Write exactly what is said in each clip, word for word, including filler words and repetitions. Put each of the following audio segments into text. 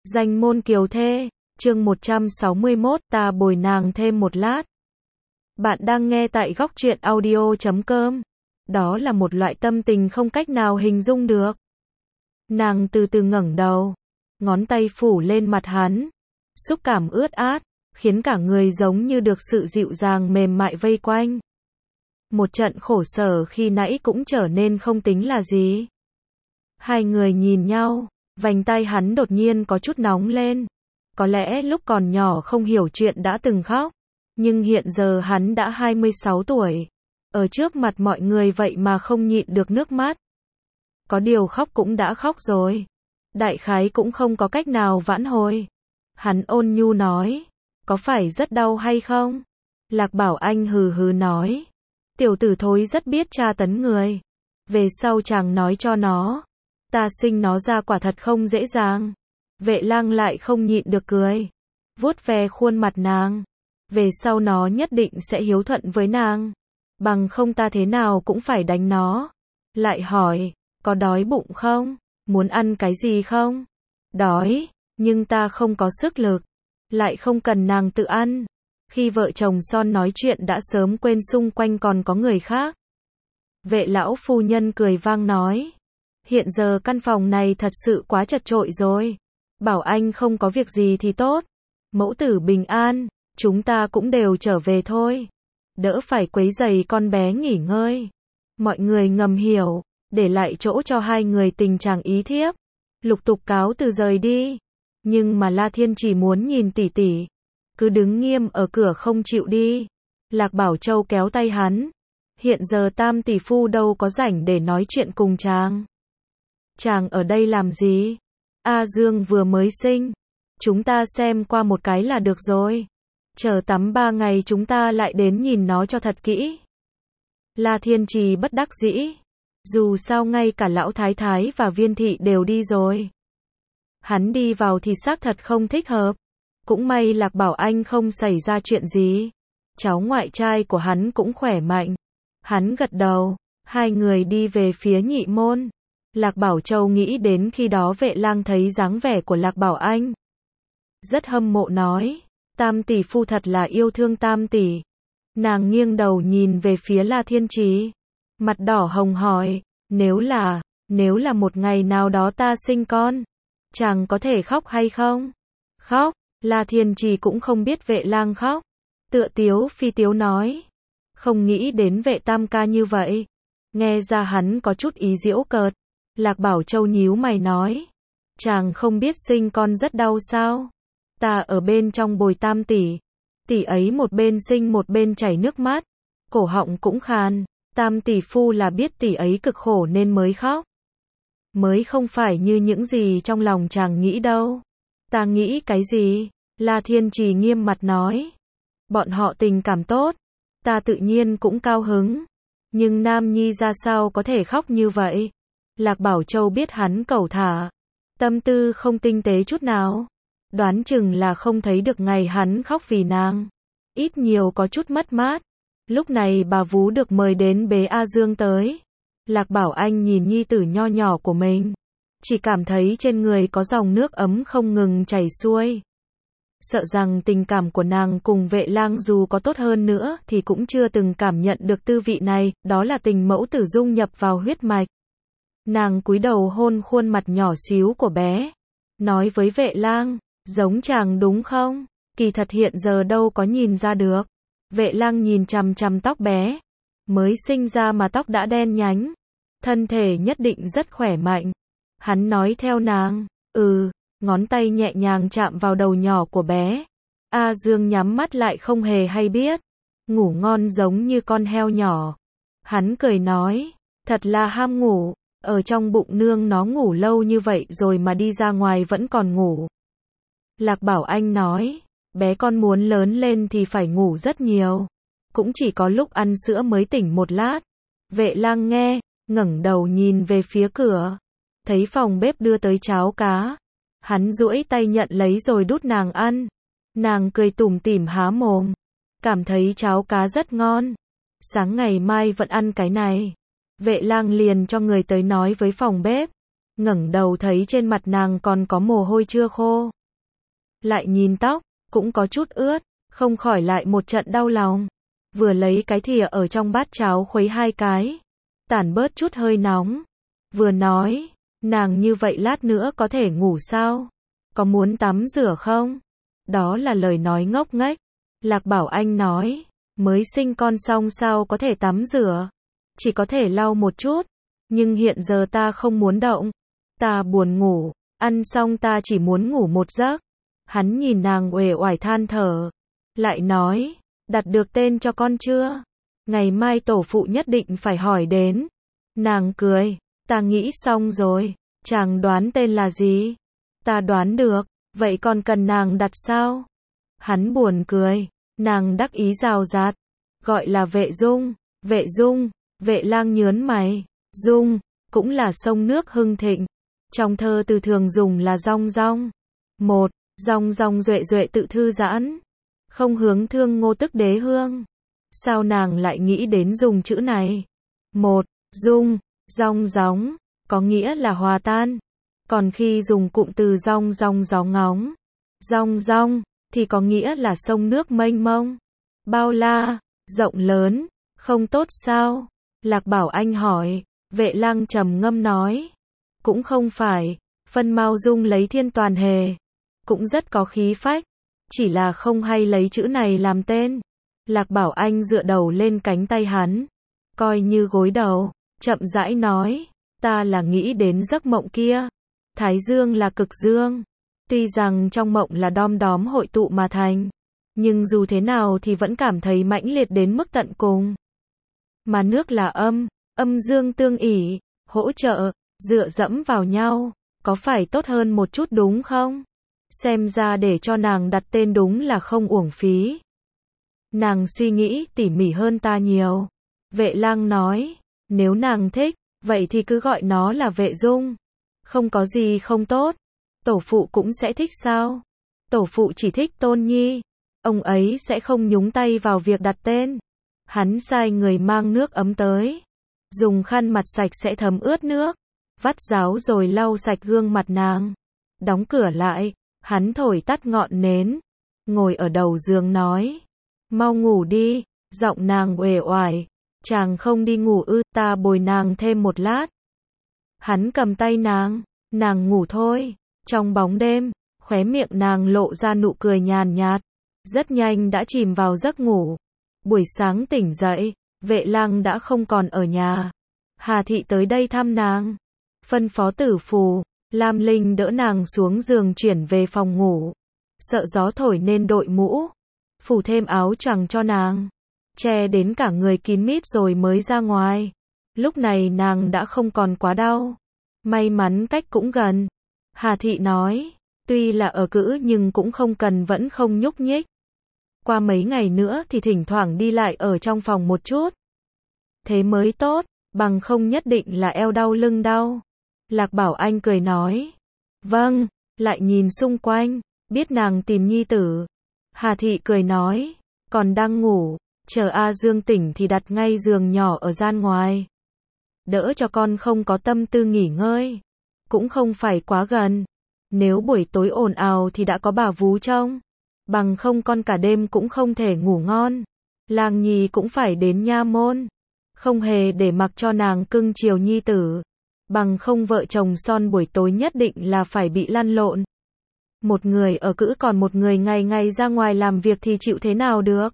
Danh môn kiều thê, chương một trăm sáu mươi mốt, ta bồi nàng thêm một lát. Bạn đang nghe tại góc truyện audio chấm com. Đó là một loại tâm tình không cách nào hình dung được. Nàng từ từ ngẩng đầu, ngón tay phủ lên mặt hắn, xúc cảm ướt át, khiến cả người giống như được sự dịu dàng mềm mại vây quanh. Một trận khổ sở khi nãy cũng trở nên không tính là gì. Hai người nhìn nhau, vành tay hắn đột nhiên có chút nóng lên. Có lẽ lúc còn nhỏ không hiểu chuyện đã từng khóc, nhưng hiện giờ hắn đã hai mươi sáu tuổi. Ở trước mặt mọi người vậy mà không nhịn được nước mắt. Có điều khóc cũng đã khóc rồi. Đại khái cũng không có cách nào vãn hồi. Hắn ôn nhu nói, có phải rất đau hay không? Lạc Bảo Anh hừ hừ nói, tiểu tử thối rất biết tra tấn người. Về sau chàng nói cho nó, ta sinh nó ra quả thật không dễ dàng. Vệ Lang lại không nhịn được cười, vuốt ve khuôn mặt nàng. Về sau nó nhất định sẽ hiếu thuận với nàng, bằng không ta thế nào cũng phải đánh nó. Lại hỏi, có đói bụng không? Muốn ăn cái gì không? Đói, nhưng ta không có sức lực. Lại không cần nàng tự ăn. Khi vợ chồng son nói chuyện đã sớm quên xung quanh còn có người khác. Vệ lão phu nhân cười vang nói, hiện giờ căn phòng này thật sự quá chật chội rồi. Bảo Anh không có việc gì thì tốt. Mẫu tử bình an, chúng ta cũng đều trở về thôi. Đỡ phải quấy rầy con bé nghỉ ngơi. Mọi người ngầm hiểu, để lại chỗ cho hai người tình trạng ý thiếp. Lục tục cáo từ rời đi. Nhưng mà La Thiên chỉ muốn nhìn tỷ tỷ, cứ đứng nghiêm ở cửa không chịu đi. Lạc Bảo Châu kéo tay hắn. Hiện giờ tam tỷ phu đâu có rảnh để nói chuyện cùng chàng. Chàng ở đây làm gì? A Dương vừa mới sinh. Chúng ta xem qua một cái là được rồi. Chờ tắm ba ngày chúng ta lại đến nhìn nó cho thật kỹ. La Thiên Trì bất đắc dĩ. Dù sao ngay cả lão thái thái và viên thị đều đi rồi. Hắn đi vào thì xác thật không thích hợp. Cũng may Lạc Bảo Anh không xảy ra chuyện gì. Cháu ngoại trai của hắn cũng khỏe mạnh. Hắn gật đầu. Hai người đi về phía nhị môn. Lạc Bảo Châu nghĩ đến khi đó Vệ Lang thấy dáng vẻ của Lạc Bảo Anh, rất hâm mộ nói, tam tỷ phu thật là yêu thương tam tỷ. Nàng nghiêng đầu nhìn về phía La Thiên Trì, mặt đỏ hồng hỏi, nếu là, nếu là một ngày nào đó ta sinh con, chàng có thể khóc hay không? Khóc. La Thiên Trì cũng không biết Vệ Lang khóc, tựa tiếu phi tiếu nói, không nghĩ đến Vệ tam ca như vậy. Nghe ra hắn có chút ý giễu cợt. Lạc Bảo Châu nhíu mày nói, chàng không biết sinh con rất đau sao? Ta ở bên trong bồi tam tỷ, tỷ ấy một bên sinh một bên chảy nước mắt, cổ họng cũng khàn, tam tỷ phu là biết tỷ ấy cực khổ nên mới khóc. Mới không phải như những gì trong lòng chàng nghĩ đâu. Ta nghĩ cái gì? La Thiên Trì nghiêm mặt nói, bọn họ tình cảm tốt, ta tự nhiên cũng cao hứng, nhưng nam nhi ra sao có thể khóc như vậy? Lạc Bảo Châu biết hắn cẩu thả, tâm tư không tinh tế chút nào, đoán chừng là không thấy được ngày hắn khóc vì nàng, ít nhiều có chút mất mát. Lúc này bà vú được mời đến bế A Dương tới. Lạc Bảo Anh nhìn nhi tử nho nhỏ của mình, chỉ cảm thấy trên người có dòng nước ấm không ngừng chảy xuôi. Sợ rằng tình cảm của nàng cùng Vệ Lang dù có tốt hơn nữa thì cũng chưa từng cảm nhận được tư vị này, đó là tình mẫu tử dung nhập vào huyết mạch. Nàng cúi đầu hôn khuôn mặt nhỏ xíu của bé, nói với Vệ Lang, giống chàng đúng không? Kỳ thật hiện giờ đâu có nhìn ra được. Vệ Lang nhìn chằm chằm tóc bé, mới sinh ra mà tóc đã đen nhánh, thân thể nhất định rất khỏe mạnh. Hắn nói theo nàng, ừ, ngón tay nhẹ nhàng chạm vào đầu nhỏ của bé. A Dương nhắm mắt lại không hề hay biết, ngủ ngon giống như con heo nhỏ. Hắn cười nói, thật là ham ngủ. Ở trong bụng nương nó ngủ lâu như vậy rồi mà đi ra ngoài vẫn còn ngủ. Lạc Bảo Anh nói, bé con muốn lớn lên thì phải ngủ rất nhiều, cũng chỉ có lúc ăn sữa mới tỉnh một lát. Vệ Lang nghe, ngẩng đầu nhìn về phía cửa, thấy phòng bếp đưa tới cháo cá. Hắn duỗi tay nhận lấy rồi đút nàng ăn. Nàng cười tủm tỉm há mồm, cảm thấy cháo cá rất ngon. Sáng ngày mai vẫn ăn cái này. Vệ Lang liền cho người tới nói với phòng bếp. Ngẩng đầu thấy trên mặt nàng còn có mồ hôi chưa khô. lại nhìn tóc, cũng có chút ướt, không khỏi lại một trận đau lòng. Vừa lấy cái thìa ở trong bát cháo khuấy hai cái, tản bớt chút hơi nóng. Vừa nói, nàng như vậy lát nữa có thể ngủ sao? Có muốn tắm rửa không? Đó là lời nói ngốc nghếch. Lạc Bảo Anh nói, mới sinh con xong sao có thể tắm rửa? Chỉ có thể lau một chút, nhưng hiện giờ ta không muốn động. Ta buồn ngủ, ăn xong ta chỉ muốn ngủ một giấc. Hắn nhìn nàng uể oải than thở, lại nói, đặt được tên cho con chưa? Ngày mai tổ phụ nhất định phải hỏi đến. Nàng cười, ta nghĩ xong rồi, chàng đoán tên là gì? Ta đoán được, vậy còn cần nàng đặt sao? Hắn buồn cười, nàng đắc ý rào rạt, gọi là Vệ Dung. Vệ Dung, Vệ Lang nhớn mày, Dung, cũng là sông nước hưng thịnh. Trong thơ từ thường dùng là rong rong. Một, rong rong duệ duệ tự thư giãn, không hướng thương ngô tức đế hương. Sao nàng lại nghĩ đến dùng chữ này? Một, dung, rong gióng, có nghĩa là hòa tan. Còn khi dùng cụm từ rong rong gió ngóng, rong rong, thì có nghĩa là sông nước mênh mông, bao la, rộng lớn, không tốt sao? Lạc Bảo Anh hỏi. Vệ Lang trầm ngâm nói, cũng không phải, phân Mao Dung lấy thiên toàn hề, cũng rất có khí phách, chỉ là không hay lấy chữ này làm tên. Lạc Bảo Anh dựa đầu lên cánh tay hắn, coi như gối đầu, chậm rãi nói, ta là nghĩ đến giấc mộng kia. Thái dương là cực dương, tuy rằng trong mộng là đom đóm hội tụ mà thành, nhưng dù thế nào thì vẫn cảm thấy mãnh liệt đến mức tận cùng. Mà nước là âm, âm dương tương ỷ, hỗ trợ, dựa dẫm vào nhau, có phải tốt hơn một chút đúng không? Xem ra để cho nàng đặt tên đúng là không uổng phí. Nàng suy nghĩ tỉ mỉ hơn ta nhiều. Vệ Lang nói, nếu nàng thích, vậy thì cứ gọi nó là Vệ Dung. Không có gì không tốt. Tổ phụ cũng sẽ thích sao? Tổ phụ chỉ thích Tôn Nhi. Ông ấy sẽ không nhúng tay vào việc đặt tên. Hắn sai người mang nước ấm tới, dùng khăn mặt sạch sẽ thấm ướt nước, vắt ráo rồi lau sạch gương mặt nàng. Đóng cửa lại, hắn thổi tắt ngọn nến, ngồi ở đầu giường nói, mau ngủ đi. Giọng nàng uể oải, chàng không đi ngủ ư? Ta bồi nàng thêm một lát. Hắn cầm tay nàng, nàng ngủ thôi. Trong bóng đêm, khóe miệng nàng lộ ra nụ cười nhàn nhạt, rất nhanh đã chìm vào giấc ngủ. Buổi sáng tỉnh dậy, Vệ Lang đã không còn ở nhà. Hà Thị tới đây thăm nàng, phân phó tử phù, Lam Linh đỡ nàng xuống giường chuyển về phòng ngủ. Sợ gió thổi nên đội mũ, phủ thêm áo choàng cho nàng, che đến cả người kín mít rồi mới ra ngoài. Lúc này nàng đã không còn quá đau, may mắn cách cũng gần. Hà Thị nói, tuy là ở cữ nhưng cũng không cần vẫn không nhúc nhích. Qua mấy ngày nữa thì thỉnh thoảng đi lại ở trong phòng một chút. Thế mới tốt, bằng không nhất định là eo đau lưng đau. Lạc Bảo Anh cười nói, vâng, lại nhìn xung quanh, biết nàng tìm nhi tử. Hà Thị cười nói, còn đang ngủ, chờ A Dương tỉnh thì đặt ngay giường nhỏ ở gian ngoài. Đỡ cho con không có tâm tư nghỉ ngơi, cũng không phải quá gần. Nếu buổi tối ồn ào thì đã có bà vú trông, bằng không con cả đêm cũng không thể ngủ ngon. Lang Nhi cũng phải đến nha môn, không hề để mặc cho nàng cưng chiều nhi tử, bằng không vợ chồng son buổi tối nhất định là phải bị lăn lộn. Một người ở cữ còn một người ngày ngày ra ngoài làm việc thì chịu thế nào được.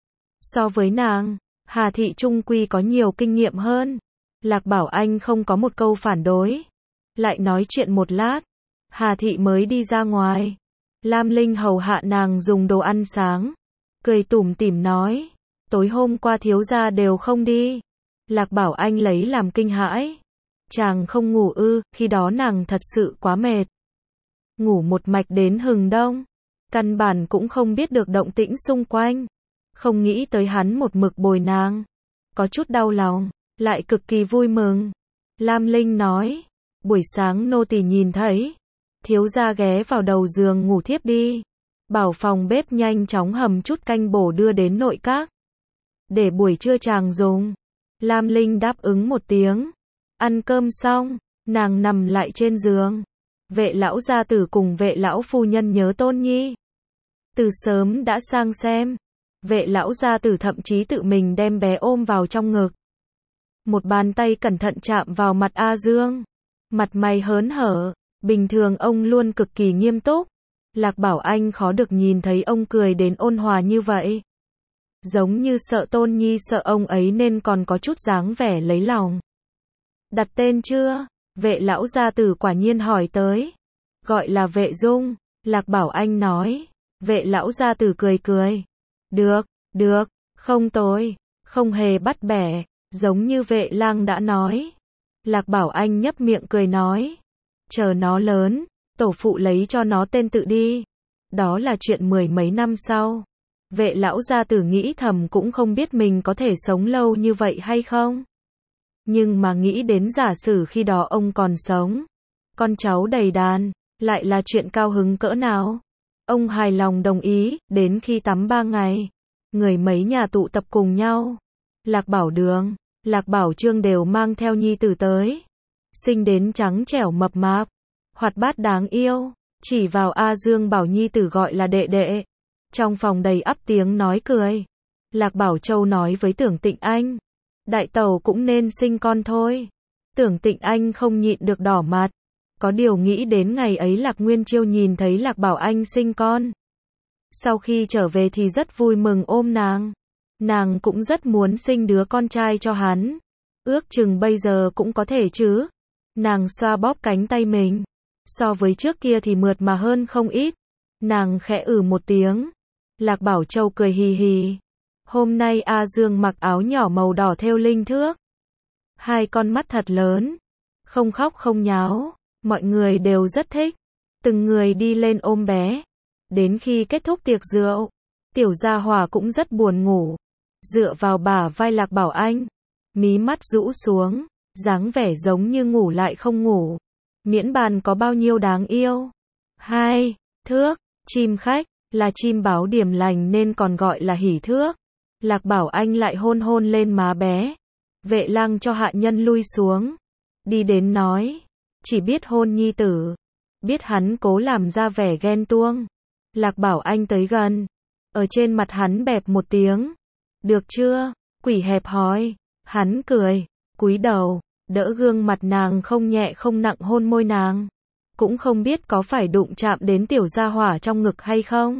So với nàng, Hà Thị trung quy có nhiều kinh nghiệm hơn. Lạc Bảo Anh không có một câu phản đối, lại nói chuyện một lát, Hà Thị mới đi ra ngoài. Lam Linh hầu hạ nàng dùng đồ ăn sáng, cười tủm tỉm nói, tối hôm qua thiếu gia đều không đi. Lạc Bảo Anh lấy làm kinh hãi, chàng không ngủ ư? Khi đó nàng thật sự quá mệt, ngủ một mạch đến hừng đông, căn bản cũng không biết được động tĩnh xung quanh, không nghĩ tới hắn một mực bồi nàng, có chút đau lòng, lại cực kỳ vui mừng. Lam Linh nói, buổi sáng nô tỳ nhìn thấy thiếu gia ghé vào đầu giường ngủ thiếp đi, bảo phòng bếp nhanh chóng hầm chút canh bổ đưa đến nội các, để buổi trưa chàng dùng. Lam Linh đáp ứng một tiếng, ăn cơm xong, nàng nằm lại trên giường, Vệ lão gia tử cùng vệ lão phu nhân nhớ tôn nhi. Từ sớm đã sang xem. Vệ lão gia tử thậm chí tự mình đem bé ôm vào trong ngực. Một bàn tay cẩn thận chạm vào mặt A Dương. Mặt mày hớn hở. Bình thường ông luôn cực kỳ nghiêm túc. Lạc Bảo Anh khó được nhìn thấy ông cười đến ôn hòa như vậy. Giống như sợ tôn nhi sợ ông ấy nên còn có chút dáng vẻ lấy lòng. Đặt tên chưa? Vệ lão gia tử quả nhiên hỏi tới. Gọi là Vệ Dung. Lạc Bảo Anh nói. Vệ lão gia tử cười cười. Được, được, không tồi, không hề bắt bẻ, giống như Vệ Lang đã nói. Lạc Bảo Anh nhấp miệng cười nói. Chờ nó lớn, tổ phụ lấy cho nó tên tự đi. Đó là chuyện mười mấy năm sau. Vệ lão gia tử nghĩ thầm cũng không biết mình có thể sống lâu như vậy hay không. Nhưng mà nghĩ đến giả sử khi đó ông còn sống, con cháu đầy đàn, lại là chuyện cao hứng cỡ nào. Ông hài lòng đồng ý, đến khi tắm ba ngày, người mấy nhà tụ tập cùng nhau. Lạc Bảo Đường, Lạc Bảo Trương đều mang theo nhi tử tới. Sinh đến trắng trẻo mập mạp, hoạt bát đáng yêu, chỉ vào A Dương bảo nhi tử gọi là đệ đệ. Trong phòng đầy ắp tiếng nói cười. Lạc Bảo Châu nói với Tưởng Tịnh Anh, đại tẩu cũng nên sinh con thôi. Tưởng Tịnh Anh không nhịn được đỏ mặt. Có điều nghĩ đến ngày ấy Lạc Nguyên Chiêu nhìn thấy Lạc Bảo Anh sinh con. Sau khi trở về thì rất vui mừng ôm nàng. Nàng cũng rất muốn sinh đứa con trai cho hắn. Ước chừng bây giờ cũng có thể chứ. Nàng xoa bóp cánh tay mình. So với trước kia thì mượt mà hơn không ít. Nàng khẽ ử một tiếng. Lạc Bảo Châu cười hì hì. Hôm nay A Dương mặc áo nhỏ màu đỏ thêu linh thước. Hai con mắt thật lớn. Không khóc không nháo. Mọi người đều rất thích. Từng người đi lên ôm bé. Đến khi kết thúc tiệc rượu, Tiểu Gia Hỏa cũng rất buồn ngủ. Dựa vào bả vai Lạc Bảo Anh. Mí mắt rũ xuống. Dáng vẻ giống như ngủ lại không ngủ. Miễn bàn có bao nhiêu đáng yêu. Hai, thước, chim khách, là chim báo điểm lành nên còn gọi là hỉ thước. Lạc Bảo Anh lại hôn hôn lên má bé. Vệ Lang cho hạ nhân lui xuống. Đi đến nói. Chỉ biết hôn nhi tử. Biết hắn cố làm ra vẻ ghen tuông. Lạc Bảo Anh tới gần. Ở trên mặt hắn bẹp một tiếng. Được chưa? Quỷ hẹp hòi. Hắn cười. Cúi đầu. Đỡ gương mặt nàng không nhẹ không nặng hôn môi nàng. Cũng không biết có phải đụng chạm đến Tiểu Gia Hỏa trong ngực hay không.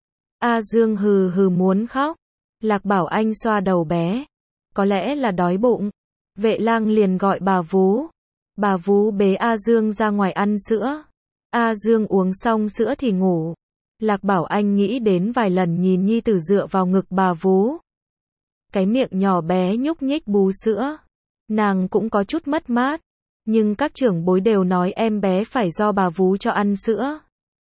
A Dương hừ hừ muốn khóc. Lạc Bảo Anh xoa đầu bé. Có lẽ là đói bụng. Vệ Lang liền gọi bà vú. Bà vú bế A Dương ra ngoài ăn sữa. A Dương uống xong sữa thì ngủ. Lạc Bảo Anh nghĩ đến vài lần nhìn nhi tử dựa vào ngực bà vú. Cái miệng nhỏ bé nhúc nhích bú sữa. Nàng cũng có chút mất mát. Nhưng các trưởng bối đều nói em bé phải do bà vú cho ăn sữa.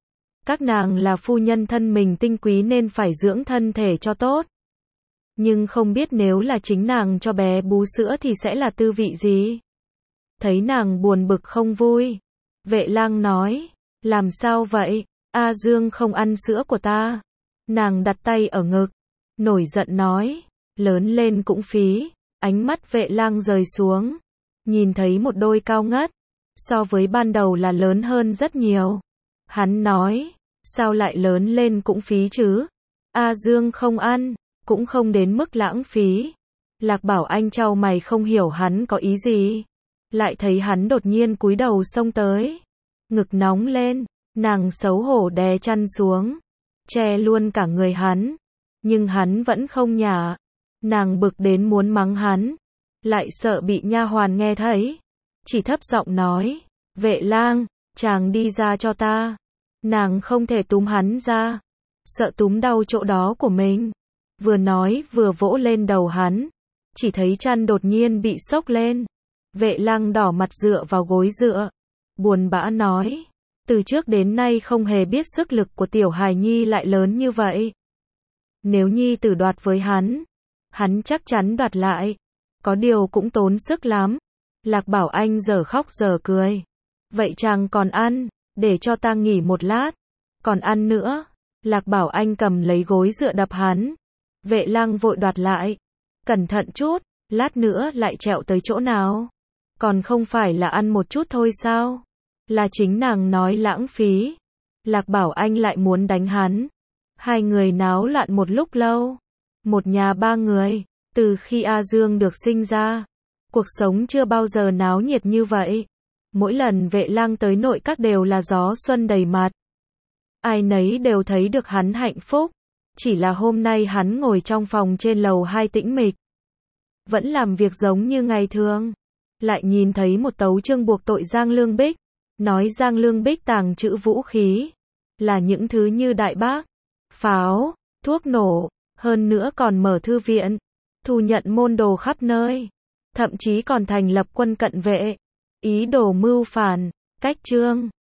Các nàng là phu nhân thân mình tinh quý nên phải dưỡng thân thể cho tốt. Nhưng không biết nếu là chính nàng cho bé bú sữa thì sẽ là tư vị gì. Thấy nàng buồn bực không vui. Vệ Lang nói. Làm sao vậy? A Dương không ăn sữa của ta. Nàng đặt tay ở ngực. Nổi giận nói. Lớn lên cũng phí. Ánh mắt Vệ Lang rời xuống. Nhìn thấy một đôi cao ngất. So với ban đầu là lớn hơn rất nhiều. Hắn nói. Sao lại lớn lên cũng phí chứ? A Dương không ăn. Cũng không đến mức lãng phí. Lạc Bảo Anh chau mày không hiểu hắn có ý gì. Lại thấy hắn đột nhiên cúi đầu xông tới. Ngực nóng lên. Nàng xấu hổ đè chăn xuống. Che luôn cả người hắn. Nhưng hắn vẫn không nhả. Nàng bực đến muốn mắng hắn. Lại sợ bị nha hoàn nghe thấy. Chỉ thấp giọng nói. Vệ Lang, chàng đi ra cho ta. Nàng không thể túm hắn ra. Sợ túm đau chỗ đó của mình. Vừa nói vừa vỗ lên đầu hắn. Chỉ thấy chăn đột nhiên bị xốc lên. Vệ Lang đỏ mặt dựa vào gối dựa. Buồn bã nói. Từ trước đến nay không hề biết sức lực của tiểu hài nhi lại lớn như vậy. Nếu nhi tử đoạt với hắn, hắn chắc chắn đoạt lại. Có điều cũng tốn sức lắm. Lạc Bảo Anh giờ khóc giờ cười. Vậy chàng còn ăn, để cho ta nghỉ một lát. Còn ăn nữa. Lạc Bảo Anh cầm lấy gối dựa đập hắn. Vệ Lang vội đoạt lại. Cẩn thận chút, lát nữa lại trẹo tới chỗ nào. Còn không phải là ăn một chút thôi sao? Là chính nàng nói lãng phí. Lạc Bảo Anh lại muốn đánh hắn. Hai người náo loạn một lúc lâu. Một nhà ba người. Từ khi A Dương được sinh ra, cuộc sống chưa bao giờ náo nhiệt như vậy. Mỗi lần Vệ Lang tới nội các đều là gió xuân đầy mặt. Ai nấy đều thấy được hắn hạnh phúc. Chỉ là hôm nay hắn ngồi trong phòng trên lầu hai tĩnh mịch. Vẫn làm việc giống như ngày thường. Lại nhìn thấy một tấu chương buộc tội Giang Lương Bích. Nói Giang Lương Bích tàng trữ vũ khí. Là những thứ như đại bác, pháo, thuốc nổ. Hơn nữa còn mở thư viện. Thu nhận môn đồ khắp nơi. Thậm chí còn thành lập quân cận vệ. Ý đồ mưu phản. Cách chương